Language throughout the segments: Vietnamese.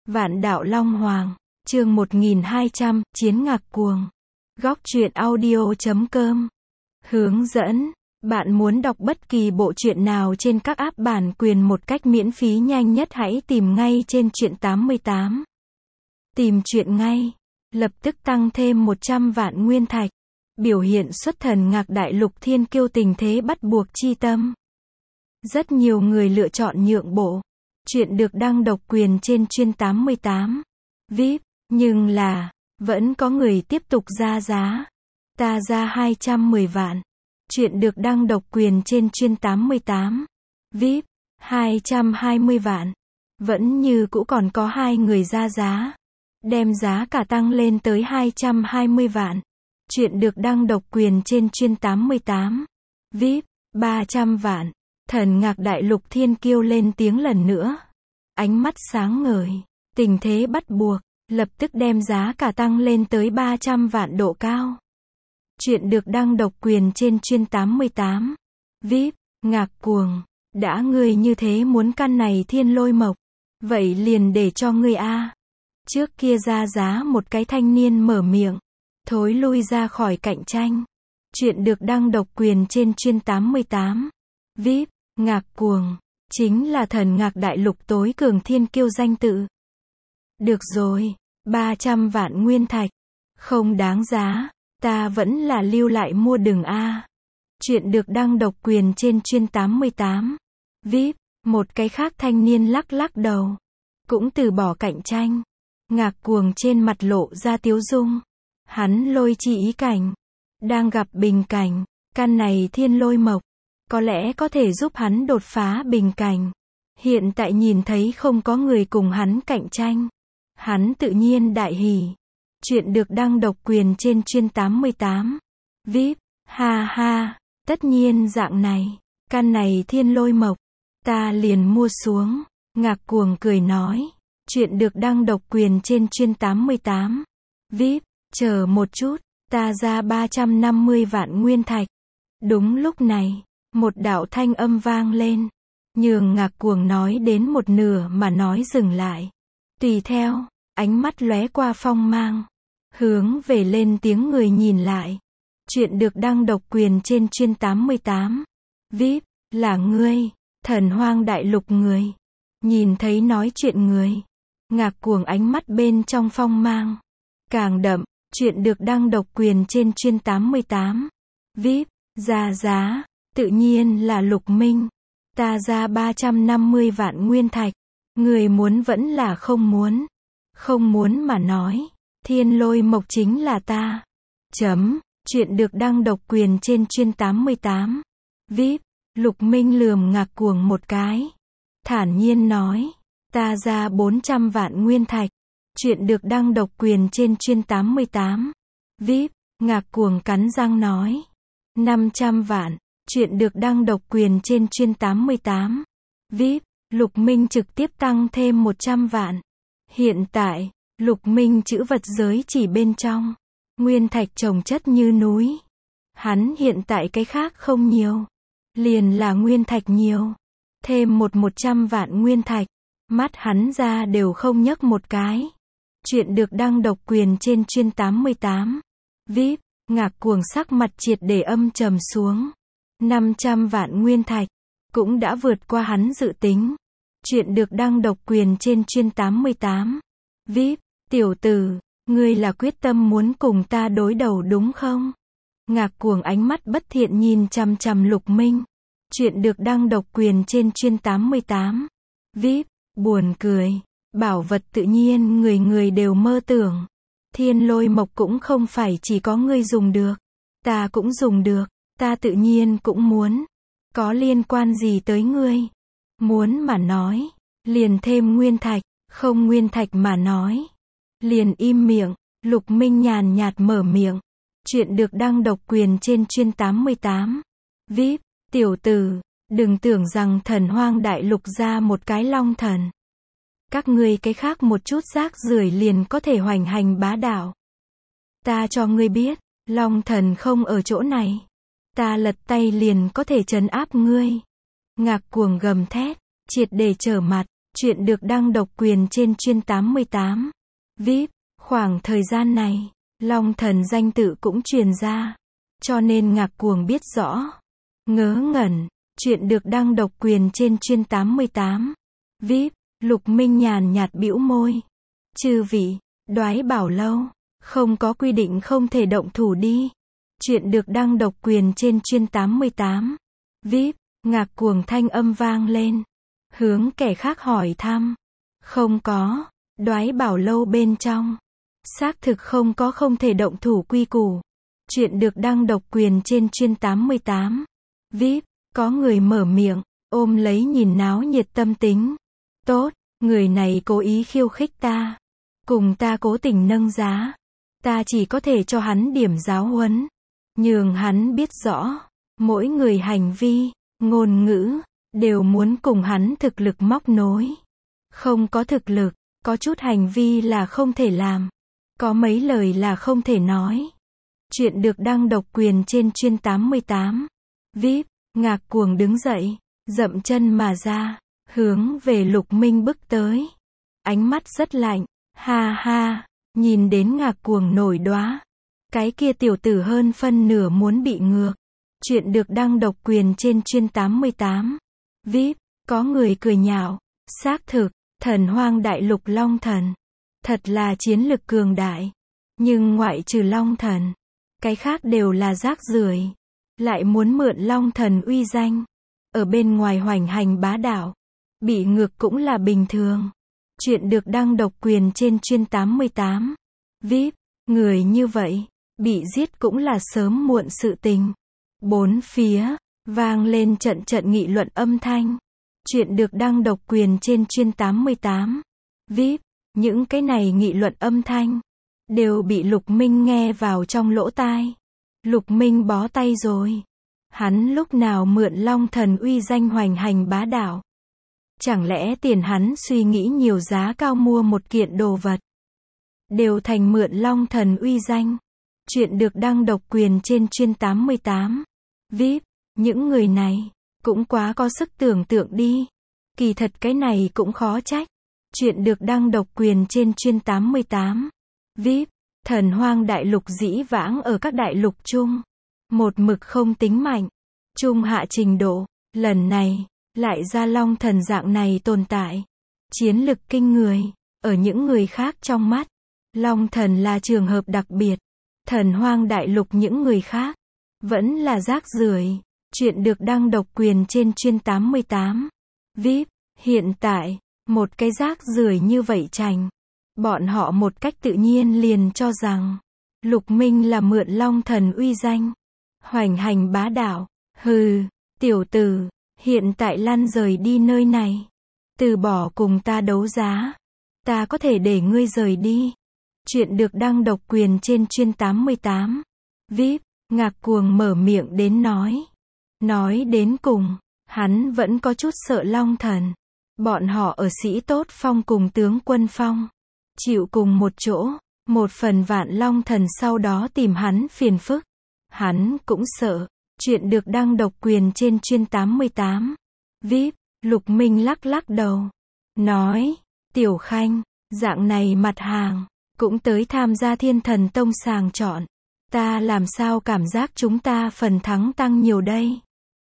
Vạn đạo Long Hoàng, chương 1200, Chiến Ngạc Cuồng. Góc truyện audio.com. Hướng dẫn. Bạn muốn đọc bất kỳ bộ truyện nào trên các app bản quyền một cách miễn phí nhanh nhất hãy tìm ngay trên truyện 88. Tìm truyện ngay. Lập tức tăng thêm 100 vạn nguyên thạch. Biểu hiện xuất thần Ngạc Đại Lục thiên kiêu tình thế bắt buộc chi tâm. Rất nhiều người lựa chọn nhượng bộ. Chuyện được đăng độc quyền trên chuyên 88. VIP, nhưng là, vẫn có người tiếp tục ra giá. Ta ra 210 vạn. Chuyện được đăng độc quyền trên chuyên 88. VIP, 220 vạn. Vẫn như cũ còn có 2 người ra giá. Đem giá cả tăng lên tới 220 vạn. Chuyện được đăng độc quyền trên chuyên 88. VIP, 300 vạn. Thần Ngạc Đại Lục thiên kiêu lên tiếng lần nữa. Ánh mắt sáng ngời. Tình thế bắt buộc. Lập tức đem giá cả tăng lên tới 300 vạn độ cao. Chuyện được đăng độc quyền trên chuyên 88. VIP, Ngạc Cuồng. Đã ngươi như thế muốn căn này thiên lôi mộc. Vậy liền để cho ngươi a. Trước kia ra giá một cái thanh niên mở miệng. Thối lui ra khỏi cạnh tranh. Chuyện được đăng độc quyền trên chuyên 88. VIP, Ngạc Cuồng. Chính là thần Ngạc Đại Lục tối cường thiên kiêu danh tự. Được rồi, 300 vạn nguyên thạch. Không đáng giá, ta vẫn là lưu lại mua đừng a. Chuyện được đăng độc quyền trên chuyên 88. VIP, một cái khác thanh niên lắc lắc đầu. Cũng từ bỏ cạnh tranh. Ngạc Cuồng trên mặt lộ ra tiếu dung. Hắn lôi chi ý cảnh. Đang gặp bình cảnh, căn này thiên lôi mộc. Có lẽ có thể giúp hắn đột phá bình cảnh. Hiện tại nhìn thấy không có người cùng hắn cạnh tranh. Hắn tự nhiên đại hỉ. Chuyện được đăng độc quyền trên chuyên 88. VIP, ha ha, tất nhiên dạng này. Căn này thiên lôi mộc. Ta liền mua xuống. Ngạc Cuồng cười nói. Chuyện được đăng độc quyền trên chuyên 88. VIP, chờ một chút. Ta ra 350 vạn nguyên thạch. Đúng lúc này. Một đạo thanh âm vang lên. Nhường Ngạc Cuồng nói đến một nửa mà nói dừng lại. Tùy theo, ánh mắt lóe qua phong mang. Hướng về lên tiếng người nhìn lại. Chuyện được đăng độc quyền trên chuyên 88. VIP, là ngươi, thần Hoang Đại Lục người. Nhìn thấy nói chuyện người. Ngạc Cuồng ánh mắt bên trong phong mang. Càng đậm, chuyện được đăng độc quyền trên chuyên 88. VIP, ra giá. Tự nhiên là Lục Minh. Ta ra 350 vạn nguyên thạch. Người muốn vẫn là không muốn. Không muốn mà nói. Thiên lôi mộc chính là ta. Chuyện được đăng độc quyền trên chuyên 88. VIP, Lục Minh lườm Ngạc Cuồng một cái. Thản nhiên nói. Ta ra 400 vạn nguyên thạch. Chuyện được đăng độc quyền trên chuyên 88. VIP, Ngạc Cuồng cắn răng nói. 500 vạn. Chuyện được đăng độc quyền trên chuyên 88. VIP, Lục Minh trực tiếp tăng thêm 100 vạn. Hiện tại, Lục Minh chữ vật giới chỉ bên trong. Nguyên thạch chồng chất như núi. Hắn hiện tại cái khác không nhiều. Liền là nguyên thạch nhiều. Thêm 100 vạn nguyên thạch. Mắt hắn ra đều không nhấc một cái. Chuyện được đăng độc quyền trên chuyên 88. VIP, Ngạc Cuồng sắc mặt triệt để âm trầm xuống. 500 vạn nguyên thạch. Cũng đã vượt qua hắn dự tính. Chuyện được đăng độc quyền trên chuyên 88. VIP, tiểu tử, ngươi là quyết tâm muốn cùng ta đối đầu đúng không? Ngạc Cuồng ánh mắt bất thiện nhìn chằm chằm Lục Minh. Chuyện được đăng độc quyền trên chuyên 88. VIP, buồn cười. Bảo vật tự nhiên người người đều mơ tưởng. Thiên lôi mộc cũng không phải chỉ có ngươi dùng được. Ta cũng dùng được. Ta tự nhiên cũng muốn. Có liên quan gì tới ngươi? Muốn mà nói. Liền thêm nguyên thạch. Không nguyên thạch mà nói. Liền im miệng. Lục Minh nhàn nhạt mở miệng. Chuyện được đăng độc quyền trên chuyên 88. VIP, tiểu tử. Đừng tưởng rằng thần Hoang Đại Lục ra một cái long thần. Các ngươi cái khác một chút rác rưởi liền có thể hoành hành bá đạo. Ta cho ngươi biết. Long thần không ở chỗ này. Ta lật tay liền có thể trấn áp ngươi. Ngạc Cuồng gầm thét, triệt để trở mặt. Chuyện được đăng độc quyền trên chuyên 88. VIP. Khoảng thời gian này, Long Thần danh tự cũng truyền ra. Cho nên Ngạc Cuồng biết rõ. Ngớ ngẩn. Chuyện được đăng độc quyền trên chuyên 88. VIP. Lục Minh nhàn nhạt bĩu môi. Chư vị, Đoái Bảo Lâu, không có quy định không thể động thủ đi. Chuyện được đăng độc quyền trên chuyên 88. VIP. Ngạc Cuồng thanh âm vang lên. Hướng kẻ khác hỏi thăm. Không có. Đoái Bảo Lâu bên trong. Xác thực không có không thể động thủ quy củ. Chuyện được đăng độc quyền trên chuyên 88. VIP. Có người mở miệng, ôm lấy nhìn náo nhiệt tâm tính. Tốt, người này cố ý khiêu khích ta. Cùng ta cố tình nâng giá. Ta chỉ có thể cho hắn điểm giáo huấn. Nhường hắn biết rõ. Mỗi người hành vi, ngôn ngữ, đều muốn cùng hắn thực lực móc nối. Không có thực lực, có chút hành vi là không thể làm. Có mấy lời là không thể nói. Chuyện được đăng độc quyền trên chuyên 88. VIP. Ngạc Cuồng đứng dậy, dậm chân mà ra, hướng về Lục Minh bước tới. Ánh mắt rất lạnh, ha ha, nhìn đến Ngạc Cuồng nổi đoá. Cái kia tiểu tử hơn phân nửa muốn bị ngược. Chuyện được đăng độc quyền trên chuyên 88. VIP. Có người cười nhạo. Xác thực, Thần Hoang Đại Lục Long Thần. Thật là chiến lực cường đại. Nhưng ngoại trừ Long Thần, cái khác đều là rác rưởi. Lại muốn mượn Long Thần uy danh. Ở bên ngoài hoành hành bá đạo. Bị ngược cũng là bình thường. Chuyện được đăng độc quyền trên chuyên 88. VIP. Người như vậy, bị giết cũng là sớm muộn sự tình. Bốn phía, vang lên trận trận nghị luận âm thanh. Chuyện được đăng độc quyền trên chuyên 88. VIP. Những cái này nghị luận âm thanh, đều bị Lục Minh nghe vào trong lỗ tai. Lục Minh bó tay rồi. Hắn lúc nào mượn Long Thần uy danh hoành hành bá đạo. Chẳng lẽ tiền hắn suy nghĩ nhiều giá cao mua một kiện đồ vật, đều thành mượn Long Thần uy danh. Chuyện được đăng độc quyền trên chuyên 88. VIP. Những người này, cũng quá có sức tưởng tượng đi. Kỳ thật cái này cũng khó trách. Chuyện được đăng độc quyền trên chuyên 88. VIP. Thần Hoang Đại Lục dĩ vãng ở các đại lục chung. Một mực không tính mạnh. Trung hạ trình độ. Lần này, lại ra Long Thần dạng này tồn tại. Chiến lực kinh người. Ở những người khác trong mắt, Long Thần là trường hợp đặc biệt. Thần Hoang Đại Lục những người khác, vẫn là rác rưởi. Chuyện được đăng độc quyền trên chuyên 88. VIP. Hiện tại, một cái rác rưởi như vậy chành. Bọn họ một cách tự nhiên liền cho rằng Lục Minh là mượn Long Thần uy danh, hoành hành bá đạo. Hừ, tiểu tử, hiện tại lăn rời đi nơi này. Từ bỏ cùng ta đấu giá. Ta có thể để ngươi rời đi. Chuyện được đăng độc quyền trên chuyên 88. VIP. Ngạc Cuồng mở miệng đến nói. Nói đến cùng, hắn vẫn có chút sợ Long Thần. Bọn họ ở Sĩ Tốt Phong cùng tướng Quân Phong, chịu cùng một chỗ. Một phần vạn Long Thần sau đó tìm hắn phiền phức. Hắn cũng sợ. Chuyện được đăng độc quyền trên chuyên 88. VIP. Lục Minh lắc lắc đầu. Nói, Tiểu Khanh, dạng này mặt hàng, cũng tới tham gia Thiên Thần Tông sàng chọn. Ta làm sao cảm giác chúng ta phần thắng tăng nhiều đây?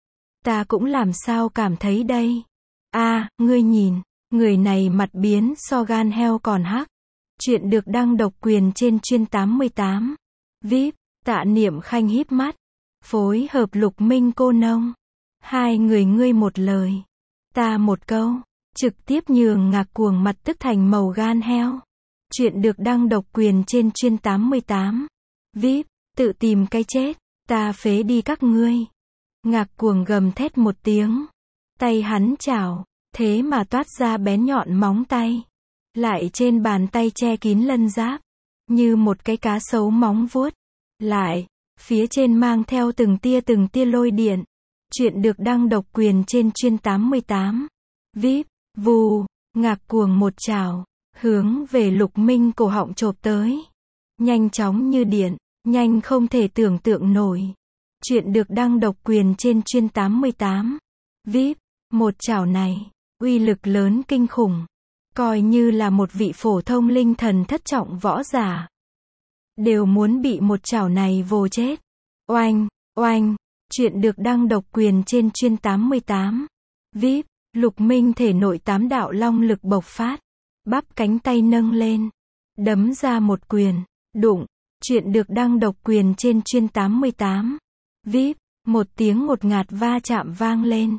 Ta cũng làm sao cảm thấy đây? Ngươi nhìn, người này mặt biến so gan heo còn hắc. Chuyện được đăng độc quyền trên chuyên 88. VIP. Tạ Niệm Khanh híp mắt, phối hợp Lục Minh cô nông. Hai người ngươi một lời, ta một câu, trực tiếp nhường Ngạc Cuồng mặt tức thành màu gan heo. Chuyện được đăng độc quyền trên chuyên 88. VIP. Tự tìm cái chết, ta phế đi các ngươi. Ngạc Cuồng gầm thét một tiếng. Tay hắn chảo, thế mà toát ra bén nhọn móng tay. Lại trên bàn tay che kín lân giáp, như một cái cá sấu móng vuốt. Lại, phía trên mang theo từng tia lôi điện. Chuyện được đăng độc quyền trên chuyên 88. VIP. Vù, Ngạc Cuồng một chảo, hướng về Lục Minh cổ họng chộp tới. Nhanh chóng như điện, nhanh không thể tưởng tượng nổi. Chuyện được đăng độc quyền trên chuyên 88. VIP. Một chảo này, uy lực lớn kinh khủng. Coi như là một vị phổ thông linh thần thất trọng võ giả, đều muốn bị một chảo này vồ chết. Oanh, oanh, chuyện được đăng độc quyền trên chuyên 88. VIP, Lục Minh thể nội 8 đạo long lực bộc phát. Bắp cánh tay nâng lên, đấm ra một quyền, đụng, chuyện được đăng độc quyền trên chuyên 88. VIP, một tiếng ngột ngạt va chạm vang lên.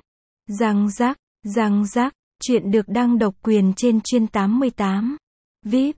Răng rắc, chuyện được đăng độc quyền trên chuyên 88. VIP,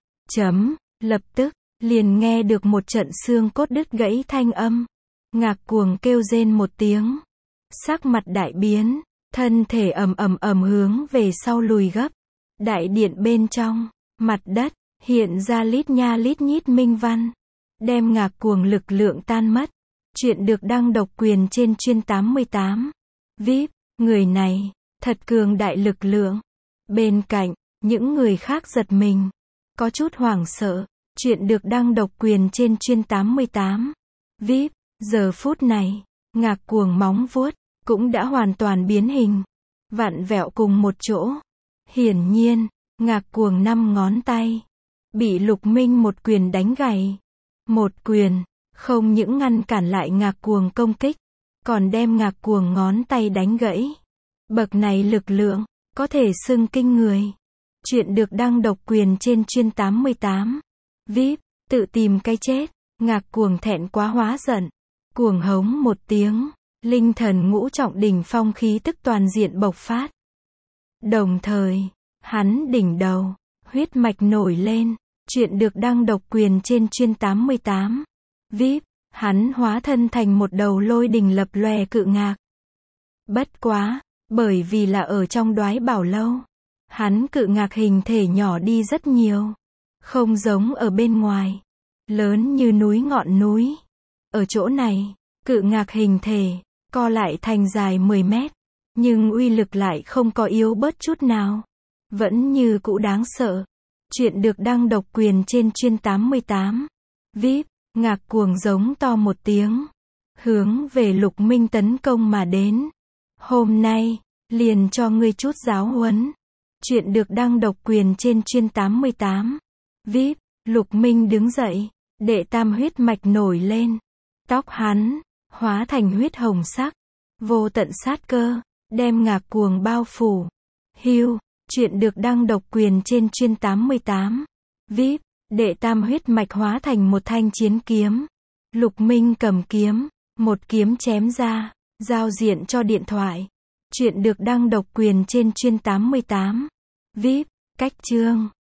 lập tức, liền nghe được một trận xương cốt đứt gãy thanh âm. Ngạc Cuồng kêu rên một tiếng. Sắc mặt đại biến, thân thể ầm hướng về sau lùi gấp. Đại điện bên trong, mặt đất, hiện ra lít nha lít nhít minh văn. Đem Ngạc Cuồng lực lượng tan mất. Chuyện được đăng độc quyền trên chuyên 88. VIP, người này, thật cường đại lực lượng. Bên cạnh, những người khác giật mình, có chút hoảng sợ. Chuyện được đăng độc quyền trên chuyên 88. VIP, giờ phút này, Ngạc Cuồng móng vuốt, cũng đã hoàn toàn biến hình. Vặn vẹo cùng một chỗ. Hiển nhiên, Ngạc Cuồng 5 ngón tay, bị Lục Minh một quyền đánh gãy. Một quyền, không những ngăn cản lại Ngạc Cuồng công kích, còn đem Ngạc Cuồng ngón tay đánh gãy. Bậc này lực lượng, có thể xưng kinh người. Chuyện được đăng độc quyền trên chuyên 88. VIP, tự tìm cái chết. Ngạc Cuồng thẹn quá hóa giận, cuồng hống một tiếng, linh thần ngũ trọng đỉnh phong khí tức toàn diện bộc phát. Đồng thời, hắn đỉnh đầu, huyết mạch nổi lên. Chuyện được đăng độc quyền trên chuyên 88. VIP, hắn hóa thân thành một đầu lôi đình lập lòe cự ngạc. Bất quá, bởi vì là ở trong Đoái Bảo Lâu, hắn cự ngạc hình thể nhỏ đi rất nhiều. Không giống ở bên ngoài, lớn như núi ngọn núi. Ở chỗ này, cự ngạc hình thể, co lại thành dài 10 mét. Nhưng uy lực lại không có yếu bớt chút nào. Vẫn như cũ đáng sợ. Chuyện được đăng độc quyền trên chuyên 88. VIP, Ngạc Cuồng giống to một tiếng, hướng về Lục Minh tấn công mà đến. Hôm nay, liền cho ngươi chút giáo huấn. Chuyện được đăng độc quyền trên chuyên 88. VIP, Lục Minh đứng dậy, đệ tam huyết mạch nổi lên. Tóc hắn, hóa thành huyết hồng sắc. Vô tận sát cơ, đem Ngạc Cuồng bao phủ. Hưu, chuyện được đăng độc quyền trên chuyên 88. VIP, đệ tam huyết mạch hóa thành một thanh chiến kiếm. Lục Minh cầm kiếm, một kiếm chém ra, giao diện cho điện thoại. Chuyện được đăng độc quyền trên chuyên 88. VIP, cách chương.